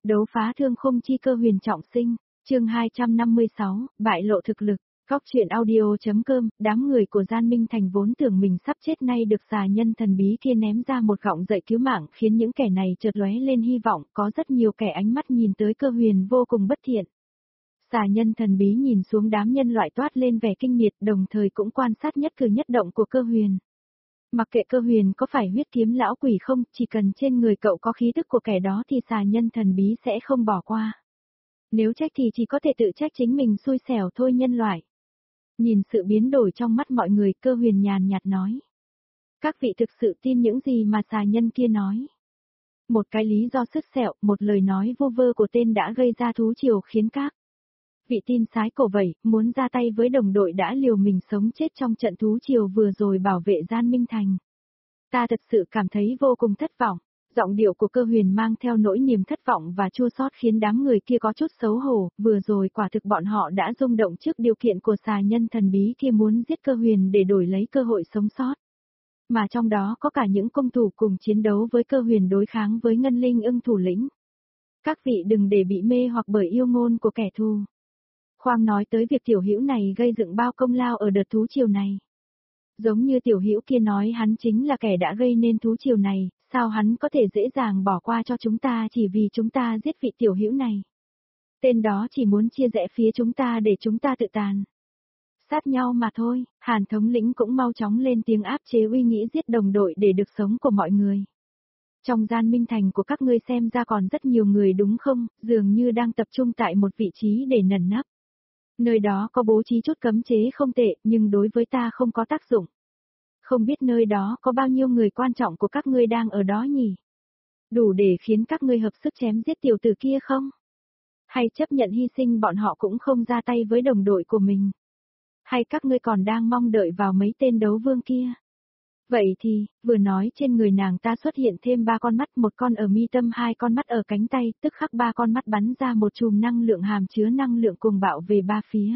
Đấu phá thương khung chi cơ huyền trọng sinh, chương 256, bại lộ thực lực. Góc truyện audio.com, đám người của Gian Minh Thành vốn tưởng mình sắp chết nay được xà nhân thần bí kia ném ra một gọng dậy cứu mạng, khiến những kẻ này chợt lóe lên hy vọng, có rất nhiều kẻ ánh mắt nhìn tới cơ huyền vô cùng bất thiện. Xà nhân thần bí nhìn xuống đám nhân loại toát lên vẻ kinh miệt, đồng thời cũng quan sát nhất cử nhất động của cơ huyền. Mặc kệ cơ huyền có phải huyết kiếm lão quỷ không, chỉ cần trên người cậu có khí tức của kẻ đó thì xà nhân thần bí sẽ không bỏ qua. Nếu trách thì chỉ có thể tự trách chính mình xui xẻo thôi nhân loại. Nhìn sự biến đổi trong mắt mọi người, cơ huyền nhàn nhạt nói. Các vị thực sự tin những gì mà xà nhân kia nói. Một cái lý do sứt sẹo, một lời nói vô vơ của tên đã gây ra thú triều khiến các vị tin sái cổ vẩy, muốn ra tay với đồng đội đã liều mình sống chết trong trận thú triều vừa rồi bảo vệ Gian Minh Thành. Ta thật sự cảm thấy vô cùng thất vọng. Giọng điệu của cơ huyền mang theo nỗi niềm thất vọng và chua xót khiến đám người kia có chút xấu hổ, vừa rồi quả thực bọn họ đã rung động trước điều kiện của xà nhân thần bí kia muốn giết cơ huyền để đổi lấy cơ hội sống sót. Mà trong đó có cả những công thủ cùng chiến đấu với cơ huyền đối kháng với Ngân Linh Ưng thủ lĩnh. Các vị đừng để bị mê hoặc bởi yêu ngôn của kẻ thù. Khoan nói tới việc tiểu hữu này gây dựng bao công lao ở đợt thú triều này. Giống như tiểu hữu kia nói hắn chính là kẻ đã gây nên thú triều này, sao hắn có thể dễ dàng bỏ qua cho chúng ta chỉ vì chúng ta giết vị tiểu hữu này. Tên đó chỉ muốn chia rẽ phía chúng ta để chúng ta tự tàn. Sát nhau mà thôi, Hàn thống lĩnh cũng mau chóng lên tiếng áp chế uy nghĩ giết đồng đội để được sống của mọi người. Trong Gian Minh Thành của các ngươi xem ra còn rất nhiều người đúng không, dường như đang tập trung tại một vị trí để nẩn nấp. Nơi đó có bố trí chút cấm chế không tệ, nhưng đối với ta không có tác dụng. Không biết nơi đó có bao nhiêu người quan trọng của các ngươi đang ở đó nhỉ? Đủ để khiến các ngươi hợp sức chém giết tiểu tử kia không? Hay chấp nhận hy sinh bọn họ cũng không ra tay với đồng đội của mình? Hay các ngươi còn đang mong đợi vào mấy tên đấu vương kia? Vậy thì, vừa nói trên người nàng ta xuất hiện thêm 3 con mắt, một con ở mi tâm, 2 con mắt ở cánh tay, tức khắc 3 con mắt bắn ra một chùm năng lượng hàm chứa năng lượng cuồng bạo về 3 phía.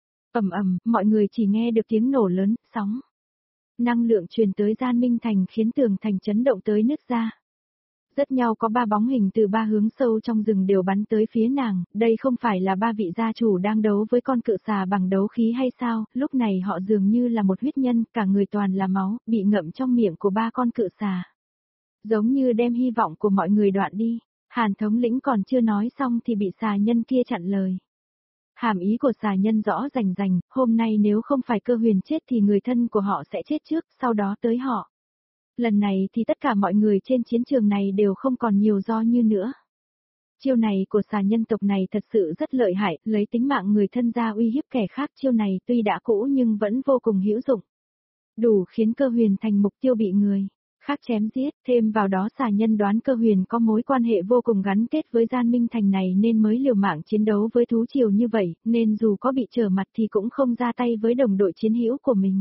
Ầm ầm, mọi người chỉ nghe được tiếng nổ lớn, sóng. Năng lượng truyền tới Gian Minh Thành khiến tường thành chấn động tới nứt ra. Rất nhau có 3 bóng hình từ 3 hướng sâu trong rừng đều bắn tới phía nàng, đây không phải là 3 vị gia chủ đang đấu với con cự xà bằng đấu khí hay sao, lúc này họ dường như là một huyết nhân, cả người toàn là máu, bị ngậm trong miệng của 3 con cự xà. Giống như đem hy vọng của mọi người đoạn đi, Hàn thống lĩnh còn chưa nói xong thì bị xà nhân kia chặn lời. Hàm ý của xà nhân rõ rành rành, hôm nay nếu không phải cơ huyền chết thì người thân của họ sẽ chết trước, sau đó tới họ. Lần này thì tất cả mọi người trên chiến trường này đều không còn nhiều do như nữa. Chiêu này của xà nhân tộc này thật sự rất lợi hại, lấy tính mạng người thân ra uy hiếp kẻ khác, chiêu này tuy đã cũ nhưng vẫn vô cùng hữu dụng. Đủ khiến cơ huyền thành mục tiêu bị người khác chém giết, thêm vào đó xà nhân đoán cơ huyền có mối quan hệ vô cùng gắn kết với Gian Minh Thành này nên mới liều mạng chiến đấu với thú triều như vậy, nên dù có bị trở mặt thì cũng không ra tay với đồng đội chiến hữu của mình.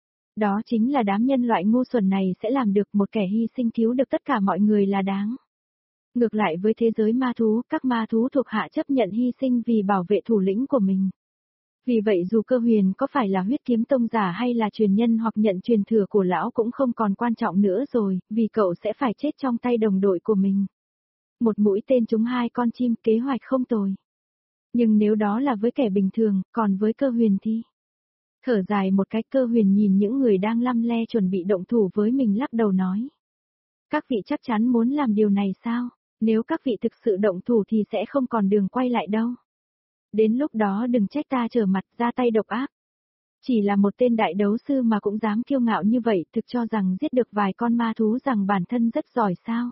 Đó chính là đám nhân loại ngu xuẩn này sẽ làm được, một kẻ hy sinh cứu được tất cả mọi người là đáng. Ngược lại với thế giới ma thú, các ma thú thuộc hạ chấp nhận hy sinh vì bảo vệ thủ lĩnh của mình. Vì vậy dù cơ huyền có phải là huyết kiếm tông giả hay là truyền nhân hoặc nhận truyền thừa của lão cũng không còn quan trọng nữa rồi, vì cậu sẽ phải chết trong tay đồng đội của mình. Một mũi tên trúng 2 con chim, kế hoạch không tồi. Nhưng nếu đó là với kẻ bình thường, còn với cơ huyền thì... Thở dài một cái, cơ huyền nhìn những người đang lăm le chuẩn bị động thủ với mình lắc đầu nói. Các vị chắc chắn muốn làm điều này sao? Nếu các vị thực sự động thủ thì sẽ không còn đường quay lại đâu. Đến lúc đó đừng trách ta trở mặt ra tay độc ác. Chỉ là một tên đại đấu sư mà cũng dám kiêu ngạo như vậy, thực cho rằng giết được vài con ma thú rằng bản thân rất giỏi sao?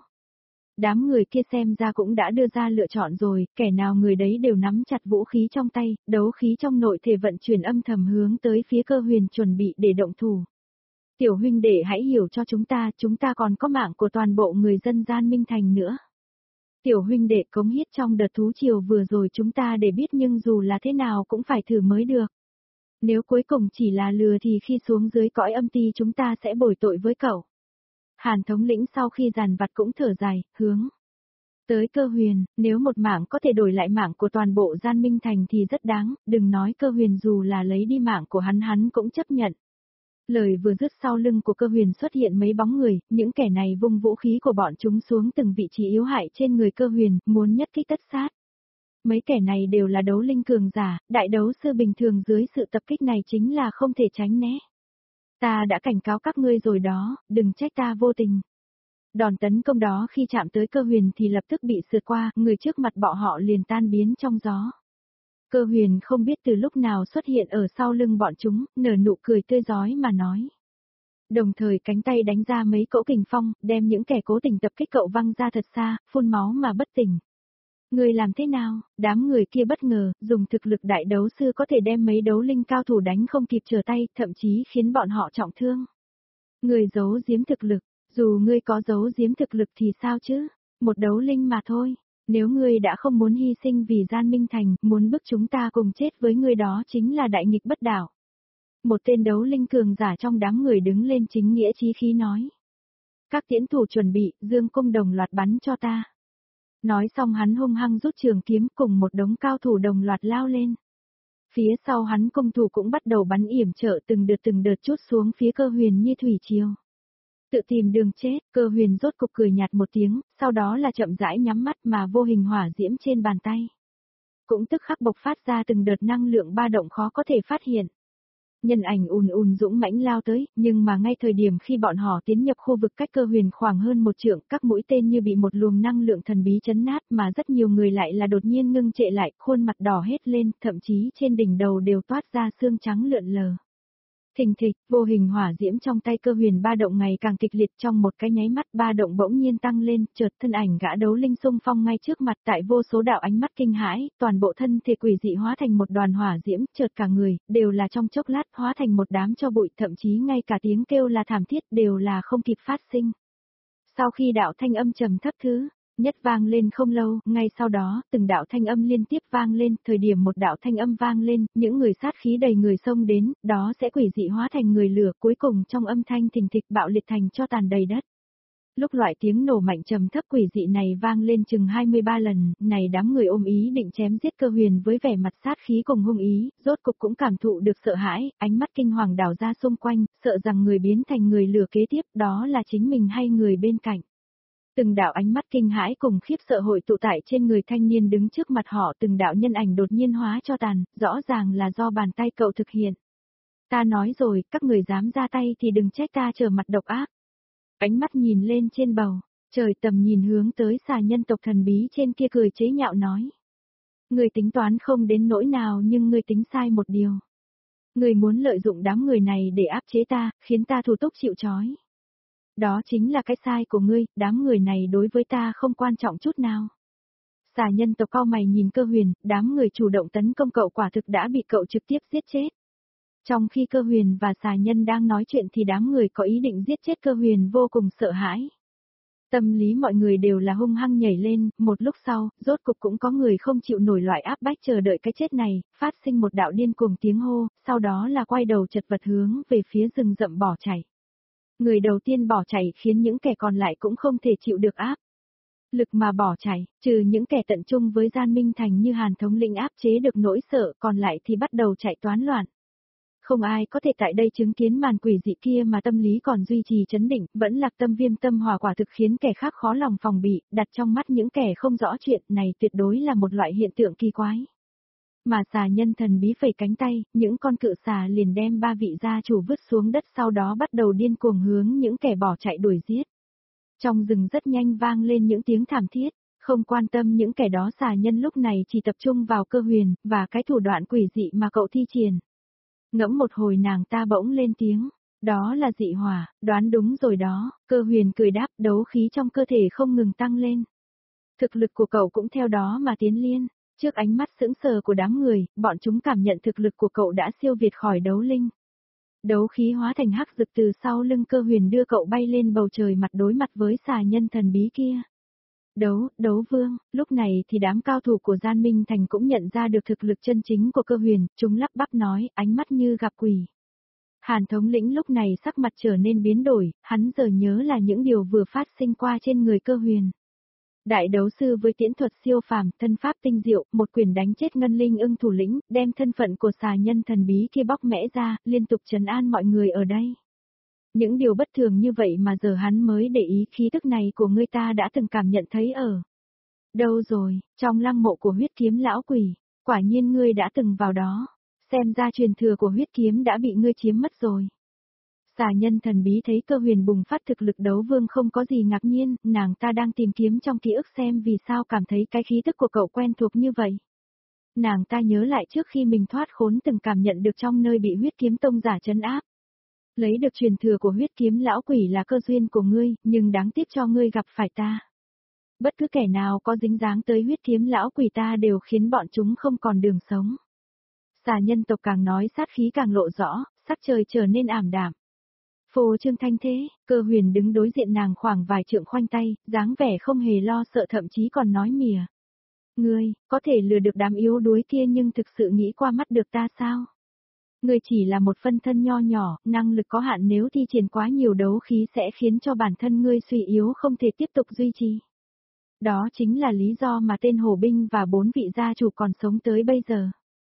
Đám người kia xem ra cũng đã đưa ra lựa chọn rồi, kẻ nào người đấy đều nắm chặt vũ khí trong tay, đấu khí trong nội thể vận chuyển âm thầm hướng tới phía cơ huyền chuẩn bị để động thủ. Tiểu huynh đệ hãy hiểu cho chúng ta còn có mạng của toàn bộ người dân Gian Minh Thành nữa. Tiểu huynh đệ cống hiến trong đợt thú triều vừa rồi chúng ta để biết nhưng dù là thế nào cũng phải thử mới được. Nếu cuối cùng chỉ là lừa thì khi xuống dưới cõi âm ti chúng ta sẽ bồi tội với cậu. Hàn thống lĩnh sau khi dàn vặt cũng thở dài, hướng tới cơ huyền, nếu một mạng có thể đổi lại mạng của toàn bộ Gian Minh Thành thì rất đáng, đừng nói cơ huyền dù là lấy đi mạng của hắn cũng chấp nhận. Lời vừa dứt sau lưng của Cơ Huyền xuất hiện mấy bóng người, những kẻ này vung vũ khí của bọn chúng xuống từng vị trí yếu hại trên người Cơ Huyền, muốn nhất kích tất sát. Mấy kẻ này đều là đấu linh cường giả, đại đấu sư bình thường dưới sự tập kích này chính là không thể tránh né. Ta đã cảnh cáo các ngươi rồi đó, đừng trách ta vô tình. Đòn tấn công đó khi chạm tới Cơ Huyền thì lập tức bị sượt qua, người trước mặt bọn họ liền tan biến trong gió. Cơ Huyền không biết từ lúc nào xuất hiện ở sau lưng bọn chúng, nở nụ cười tươi rói mà nói. Đồng thời cánh tay đánh ra mấy cỗ kình phong, đem những kẻ cố tình tập kích cậu văng ra thật xa, phun máu mà bất tỉnh. Người làm thế nào? Đám người kia bất ngờ, dùng thực lực đại đấu sư có thể đem mấy đấu linh cao thủ đánh không kịp trở tay, thậm chí khiến bọn họ trọng thương. Người giấu giếm thực lực, dù ngươi có giấu giếm thực lực thì sao chứ? Một đấu linh mà thôi. Nếu ngươi đã không muốn hy sinh vì Gian Minh Thành, muốn bức chúng ta cùng chết với ngươi đó chính là đại nghịch bất đạo. Một tên đấu linh cường giả trong đám người đứng lên chính nghĩa chí khí nói. Các tiễn thủ chuẩn bị, dương cung đồng loạt bắn cho ta. Nói xong hắn hung hăng rút trường kiếm cùng một đống cao thủ đồng loạt lao lên. Phía sau hắn công thủ cũng bắt đầu bắn yểm trợ từng đợt chút xuống phía Cơ Huyền như thủy triều. Tự tìm đường chết, Cơ Huyền rốt cục cười nhạt một tiếng, sau đó là chậm rãi nhắm mắt mà vô hình hỏa diễm trên bàn tay. Cũng tức khắc bộc phát ra từng đợt năng lượng ba động khó có thể phát hiện. Nhân ảnh ùn dũng mãnh lao tới, nhưng mà ngay thời điểm khi bọn họ tiến nhập khu vực cách Cơ Huyền khoảng hơn một trượng, các mũi tên như bị một luồng năng lượng thần bí chấn nát mà rất nhiều người lại là đột nhiên ngưng trệ lại, khuôn mặt đỏ hết lên, thậm chí trên đỉnh đầu đều toát ra xương trắng lượn lờ. Thình thịch, vô hình hỏa diễm trong tay Cơ Huyền ba động ngày càng kịch liệt, trong một cái nháy mắt ba động bỗng nhiên tăng lên, chợt thân ảnh gã đấu linh xung phong ngay trước mặt, tại vô số đạo ánh mắt kinh hãi, toàn bộ thân thể quỷ dị hóa thành một đoàn hỏa diễm, chợt cả người đều là trong chốc lát hóa thành một đám tro bụi, thậm chí ngay cả tiếng kêu là thảm thiết đều là không kịp phát sinh. Sau khi đạo thanh âm trầm thấp thứ nhất vang lên không lâu, ngay sau đó, từng đạo thanh âm liên tiếp vang lên, thời điểm một đạo thanh âm vang lên, những người sát khí đầy người xông đến, đó sẽ quỷ dị hóa thành người lửa, cuối cùng trong âm thanh thình thịch bạo liệt thành cho tàn đầy đất. Lúc loại tiếng nổ mạnh trầm thấp quỷ dị này vang lên chừng 23 lần, này đám người ôm ý định chém giết Cơ Huyền với vẻ mặt sát khí cùng hung ý, rốt cục cũng cảm thụ được sợ hãi, ánh mắt kinh hoàng đảo ra xung quanh, sợ rằng người biến thành người lửa kế tiếp đó là chính mình hay người bên cạnh. Từng đạo ánh mắt kinh hãi cùng khiếp sợ hội tụ tại trên người thanh niên đứng trước mặt họ, từng đạo nhân ảnh đột nhiên hóa cho tàn, rõ ràng là do bàn tay cậu thực hiện. Ta nói rồi, các người dám ra tay thì đừng trách ta trở mặt độc ác. Ánh mắt nhìn lên trên bầu, trời tầm nhìn hướng tới xà nhân tộc thần bí trên kia cười chế nhạo nói. Người tính toán không đến nỗi nào nhưng người tính sai một điều. Người muốn lợi dụng đám người này để áp chế ta, khiến ta thủ túc chịu trói. Đó chính là cái sai của ngươi, đám người này đối với ta không quan trọng chút nào. Xà nhân tộc cau mày nhìn Cơ Huyền, đám người chủ động tấn công cậu quả thực đã bị cậu trực tiếp giết chết. Trong khi Cơ Huyền và xà nhân đang nói chuyện thì đám người có ý định giết chết Cơ Huyền vô cùng sợ hãi. Tâm lý mọi người đều là hung hăng nhảy lên, một lúc sau, rốt cục cũng có người không chịu nổi loại áp bách chờ đợi cái chết này, phát sinh một đạo điên cuồng tiếng hô, sau đó là quay đầu chật vật hướng về phía rừng rậm bỏ chạy. Người đầu tiên bỏ chạy khiến những kẻ còn lại cũng không thể chịu được áp lực mà bỏ chạy, trừ những kẻ tận trung với Gian Minh Thành như Hàn thống lĩnh áp chế được nỗi sợ, còn lại thì bắt đầu chạy toán loạn. Không ai có thể tại đây chứng kiến màn quỷ dị kia mà tâm lý còn duy trì chấn định, vẫn lạc tâm viêm tâm hòa quả thực khiến kẻ khác khó lòng phòng bị, đặt trong mắt những kẻ không rõ chuyện này tuyệt đối là một loại hiện tượng kỳ quái. Mà xà nhân thần bí phẩy cánh tay, những con cự xà liền đem ba vị gia chủ vứt xuống đất, sau đó bắt đầu điên cuồng hướng những kẻ bỏ chạy đuổi giết. Trong rừng rất nhanh vang lên những tiếng thảm thiết, không quan tâm những kẻ đó, xà nhân lúc này chỉ tập trung vào Cơ Huyền, và cái thủ đoạn quỷ dị mà cậu thi triển. Ngẫm một hồi nàng ta bỗng lên tiếng, đó là dị hỏa, đoán đúng rồi đó, Cơ Huyền cười đáp, đấu khí trong cơ thể không ngừng tăng lên. Thực lực của cậu cũng theo đó mà tiến liên. Trước ánh mắt sững sờ của đám người, bọn chúng cảm nhận thực lực của cậu đã siêu việt khỏi đấu linh. Đấu khí hóa thành hắc dực từ sau lưng Cơ Huyền đưa cậu bay lên bầu trời mặt đối mặt với xà nhân thần bí kia. Đấu vương, lúc này thì đám cao thủ của Gian Minh Thành cũng nhận ra được thực lực chân chính của Cơ Huyền, chúng lắp bắp nói, ánh mắt như gặp quỷ. Hàn thống lĩnh lúc này sắc mặt trở nên biến đổi, hắn giờ nhớ là những điều vừa phát sinh qua trên người Cơ Huyền. Đại đấu sư với tiễn thuật siêu phàm, thân pháp tinh diệu, một quyền đánh chết Ngân Linh Ưng thủ lĩnh, đem thân phận của xà nhân thần bí kia bóc mẽ ra, liên tục trấn an mọi người ở đây. Những điều bất thường như vậy mà giờ hắn mới để ý, khí tức này của ngươi ta đã từng cảm nhận thấy ở. Đâu rồi, trong lăng mộ của huyết kiếm lão quỷ, quả nhiên ngươi đã từng vào đó, xem ra truyền thừa của huyết kiếm đã bị ngươi chiếm mất rồi. Xà nhân thần bí thấy Cơ Huyền bùng phát thực lực đấu vương không có gì ngạc nhiên, nàng ta đang tìm kiếm trong ký ức xem vì sao cảm thấy cái khí tức của cậu quen thuộc như vậy. Nàng ta nhớ lại trước khi mình thoát khốn từng cảm nhận được trong nơi bị huyết kiếm tông giả trấn áp. Lấy được truyền thừa của huyết kiếm lão quỷ là cơ duyên của ngươi, nhưng đáng tiếc cho ngươi gặp phải ta. Bất cứ kẻ nào có dính dáng tới huyết kiếm lão quỷ ta đều khiến bọn chúng không còn đường sống. Xà nhân tộc càng nói sát khí càng lộ rõ, sắc trời trở nên ảm đạm. Phô trương thanh thế, Cơ Huyền đứng đối diện nàng khoảng vài trượng khoanh tay, dáng vẻ không hề lo sợ thậm chí còn nói mỉa. Ngươi, có thể lừa được đám yếu đuối kia nhưng thực sự nghĩ qua mắt được ta sao? Ngươi chỉ là một phân thân nho nhỏ, năng lực có hạn nếu thi triển quá nhiều đấu khí sẽ khiến cho bản thân ngươi suy yếu không thể tiếp tục duy trì. Đó chính là lý do mà tên Hổ Binh và 4 vị gia chủ còn sống tới bây giờ.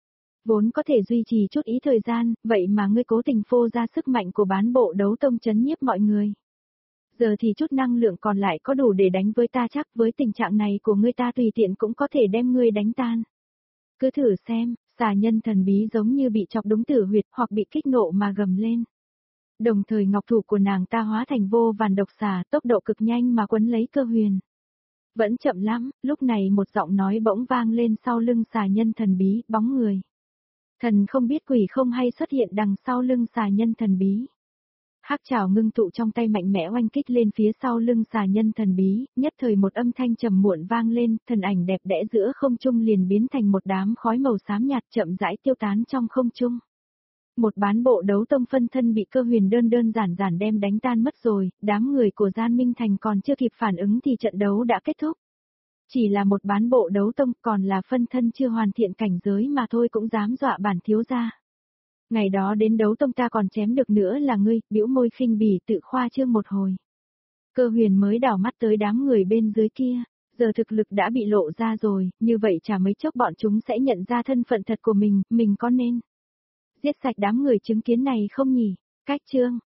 Vốn có thể duy trì chút ý thời gian, vậy mà ngươi cố tình phô ra sức mạnh của bán bộ đấu tông chấn nhiếp mọi người. Giờ thì chút năng lượng còn lại có đủ để đánh với ta chắc với tình trạng này của ngươi ta tùy tiện cũng có thể đem ngươi đánh tan. Cứ thử xem, xà nhân thần bí giống như bị chọc đúng tử huyệt hoặc bị kích nộ mà gầm lên. Đồng thời ngọc thủ của nàng ta hóa thành vô vàn độc xà tốc độ cực nhanh mà quấn lấy Cơ Huyền. Vẫn chậm lắm, lúc này một giọng nói bỗng vang lên sau lưng xà nhân thần bí, bóng người. Thần không biết quỷ không hay xuất hiện đằng sau lưng xà nhân thần bí. Hắc trảo ngưng tụ trong tay mạnh mẽ oanh kích lên phía sau lưng xà nhân thần bí, nhất thời một âm thanh trầm muộn vang lên, thần ảnh đẹp đẽ giữa không trung liền biến thành một đám khói màu xám nhạt chậm rãi tiêu tán trong không trung. Một bán bộ đấu tông phân thân bị Cơ Huyền đơn giản đem đánh tan mất rồi, đám người của Gian Minh Thành còn chưa kịp phản ứng thì trận đấu đã kết thúc. Chỉ là một bán bộ đấu tông còn là phân thân chưa hoàn thiện cảnh giới mà thôi cũng dám dọa bản thiếu gia. Ngày đó đến đấu tông ta còn chém được nữa là ngươi, bĩu môi khinh bỉ tự khoa trương một hồi. Cơ Huyền mới đảo mắt tới đám người bên dưới kia, giờ thực lực đã bị lộ ra rồi, như vậy chả mấy chốc bọn chúng sẽ nhận ra thân phận thật của mình có nên giết sạch đám người chứng kiến này không nhỉ? Cách chương